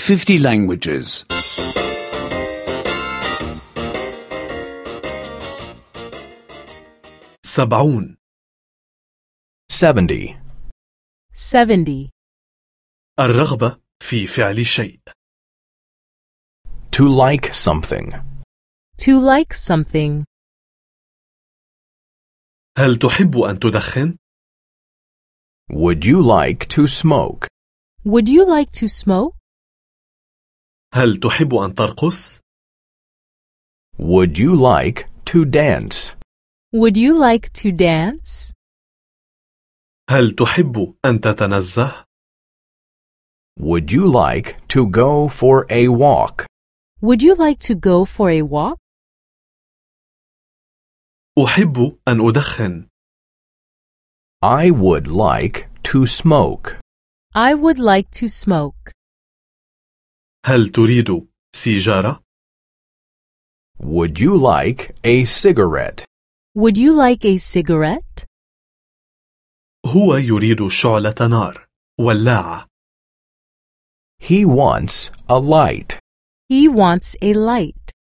50 languages. 70 70 الرغبة في فعل شيء. To like something. To like something. هل تحب أن تدخن؟ Would you like to smoke? Would you like to smoke? هل تحب أن ترقص؟ Would you like to dance? Would you like to dance? هل تحب أن تتنزه؟ Would you like to go for a walk? Would you like to go for a walk? أحب أن أدخن. I would like to smoke. I would like to smoke. هل تريد سيجارة؟ Would you like a cigarette? Would you like a cigarette? هو يريد شعلة نار. ولاعة. He wants a light. He wants a light.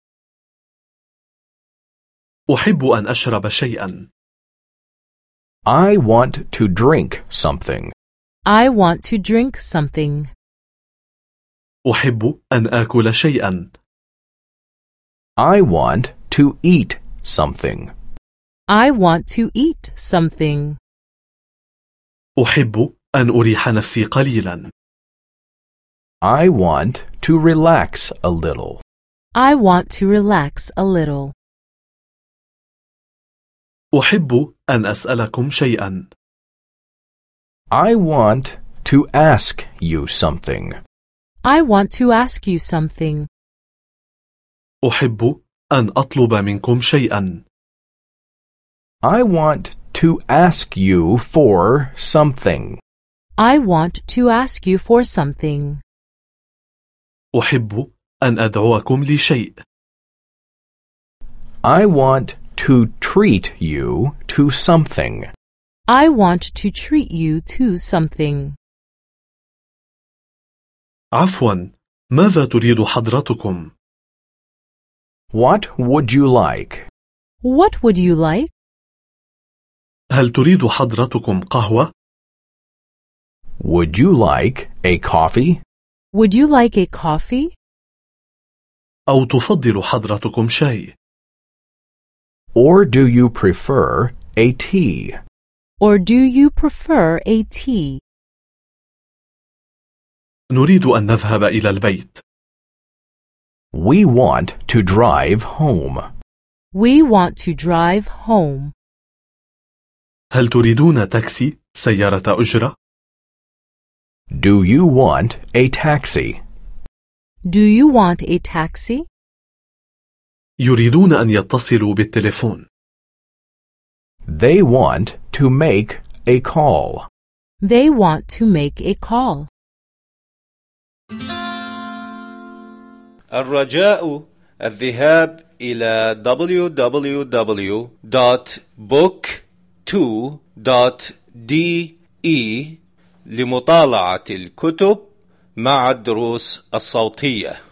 أحب أن أشرب شيئا. I want to drink something. I want to drink something. أحب أن آكل شيئا. I want to eat something. I want to eat something. أحب أن أريح نفسي قليلا. I want to relax a little. I want to relax a little. أحب أن أسألكم شيئا. I want to ask you something. I want to ask you something. أحب أن أطلب منكم شيئا. I want to ask you for something. I want to ask you for something. أحب أن أدعوكم لشيء. I want to treat you to something. I want to treat you to something. عفوا، ماذا تريد حضرتكم؟ What would you like? What would you like? هل تريد حضرتكم قهوة؟ Would you like a coffee? Would you like a coffee? أو تفضل حضرتكم شاي؟ Or do you prefer a tea? Or do you prefer a tea? نريد أن نذهب إلى البيت. We want to drive home. We want to drive home. هل تريدون تاكسي، سيارة أجرة؟ Do you want a taxi? Do you want a taxi? يريدون أن يتصلوا بالتليفون. They want to make a call. They want to make a call. الرجاء الذهاب إلى www.book2.de لمطالعة الكتب مع الدروس الصوتية.